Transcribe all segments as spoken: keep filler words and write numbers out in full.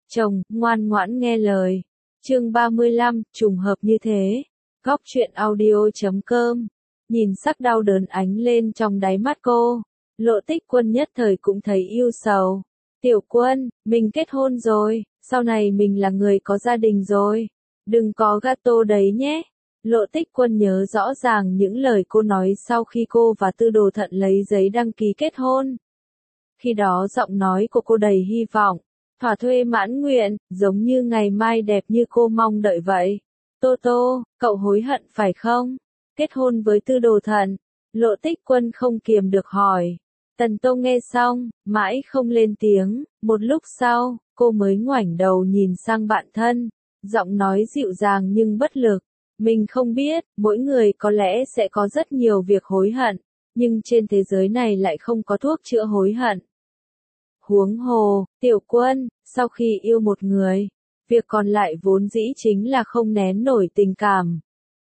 chồng, ngoan ngoãn nghe lời. Chương ba mươi lăm, trùng hợp như thế. Góc truyện audio.com. Nhìn sắc đau đớn ánh lên trong đáy mắt cô, Lộ Tích Quân nhất thời cũng thấy ưu sầu. Tiểu Quân, mình kết hôn rồi, sau này mình là người có gia đình rồi. Đừng có gato đấy nhé. Lộ Tích Quân nhớ rõ ràng những lời cô nói sau khi cô và Tư Đồ Thận lấy giấy đăng ký kết hôn. Khi đó giọng nói của cô đầy hy vọng, thỏa thuê mãn nguyện, giống như ngày mai đẹp như cô mong đợi vậy. Tô Tô, cậu hối hận phải không? Kết hôn với Tư Đồ Thận, Lộ Tích Quân không kiềm được hỏi. Tần Tô nghe xong, mãi không lên tiếng, một lúc sau, cô mới ngoảnh đầu nhìn sang bạn thân, giọng nói dịu dàng nhưng bất lực. Mình không biết, mỗi người có lẽ sẽ có rất nhiều việc hối hận, nhưng trên thế giới này lại không có thuốc chữa hối hận. Huống hồ, Tiểu Quân, sau khi yêu một người, việc còn lại vốn dĩ chính là không nén nổi tình cảm.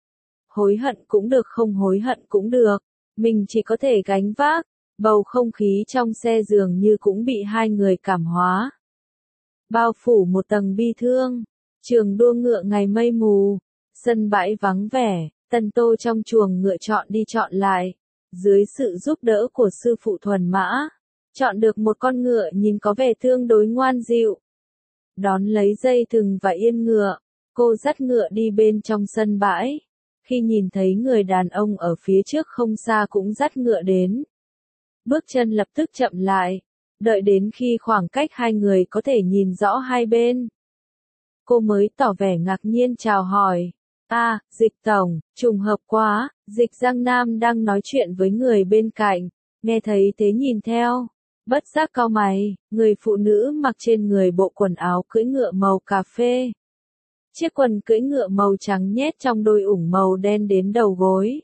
Hối hận cũng được, không hối hận cũng được, mình chỉ có thể gánh vác. Bầu không khí trong xe dường như cũng bị hai người cảm hóa. Bao phủ một tầng bi thương, trường đua ngựa ngày mây mù, sân bãi vắng vẻ, Tần Tô trong chuồng ngựa chọn đi chọn lại, dưới sự giúp đỡ của sư phụ thuần mã, chọn được một con ngựa nhìn có vẻ tương đối ngoan dịu. Đón lấy dây thừng và yên ngựa, cô dắt ngựa đi bên trong sân bãi. Khi nhìn thấy người đàn ông ở phía trước không xa cũng dắt ngựa đến, bước chân lập tức chậm lại, đợi đến khi khoảng cách hai người có thể nhìn rõ hai bên, cô mới tỏ vẻ ngạc nhiên chào hỏi. À, Dịch Tổng, trùng hợp quá. Dịch Giang Nam đang nói chuyện với người bên cạnh, nghe thấy thế nhìn theo, bất giác cau mày. Người phụ nữ mặc trên người bộ quần áo cưỡi ngựa màu cà phê, chiếc quần cưỡi ngựa màu trắng nhét trong đôi ủng màu đen đến đầu gối.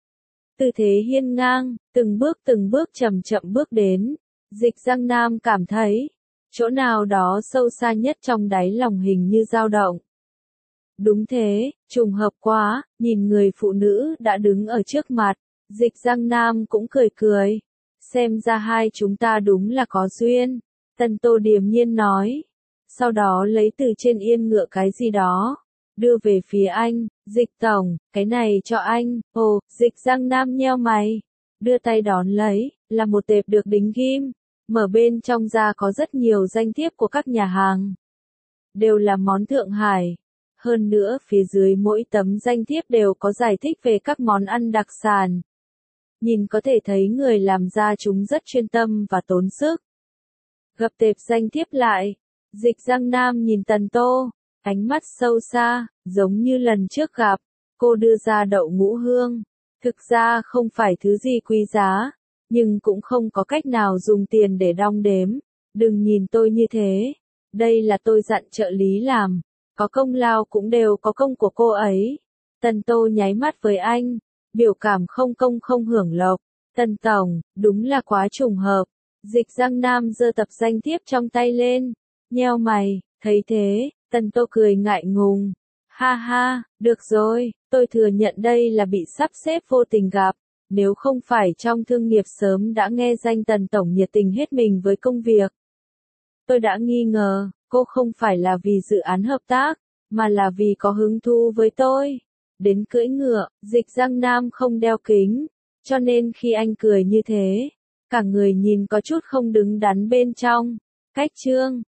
Tư thế hiên ngang, từng bước từng bước chậm chậm bước đến. Dịch Giang Nam cảm thấy, chỗ nào đó sâu xa nhất trong đáy lòng hình như dao động. Đúng thế, trùng hợp quá. Nhìn người phụ nữ đã đứng ở trước mặt, Dịch Giang Nam cũng cười cười. Xem ra hai chúng ta đúng là có duyên. Tần Tô điềm nhiên nói. Sau đó lấy từ trên yên ngựa cái gì đó, đưa về phía anh. Dịch Tổng, cái này cho anh. Ồ, Dịch Giang Nam nheo mày, đưa tay đón lấy, là một tệp được đính ghim. Mở bên trong ra có rất nhiều danh thiếp của các nhà hàng, đều là món Thượng Hải. Hơn nữa phía dưới mỗi tấm danh thiếp đều có giải thích về các món ăn đặc sản. Nhìn có thể thấy người làm ra chúng rất chuyên tâm và tốn sức. Gập tệp danh thiếp lại, Dịch Giang Nam nhìn Tần Tô, ánh mắt sâu xa, giống như lần trước gặp. Cô đưa ra đậu ngũ hương, thực ra không phải thứ gì quý giá, nhưng cũng không có cách nào dùng tiền để đong đếm. Đừng nhìn tôi như thế, đây là tôi dặn trợ lý làm, có công lao cũng đều có công của cô ấy. Tần Tô nháy mắt với anh, biểu cảm không công không hưởng lộc. Tần Tổng, đúng là quá trùng hợp. Dịch Giang Nam giơ tập danh thiếp trong tay lên, nheo mày, thấy thế, Tần Tô cười ngại ngùng. Ha ha, được rồi, tôi thừa nhận đây là bị sắp xếp vô tình gặp. Nếu không phải trong thương nghiệp sớm đã nghe danh Tần Tổng nhiệt tình hết mình với công việc, tôi đã nghi ngờ, cô không phải là vì dự án hợp tác, mà là vì có hứng thú với tôi. Đến cưỡi ngựa, Dịch Giang Nam không đeo kính, cho nên khi anh cười như thế, cả người nhìn có chút không đứng đắn bên trong. Cách chương,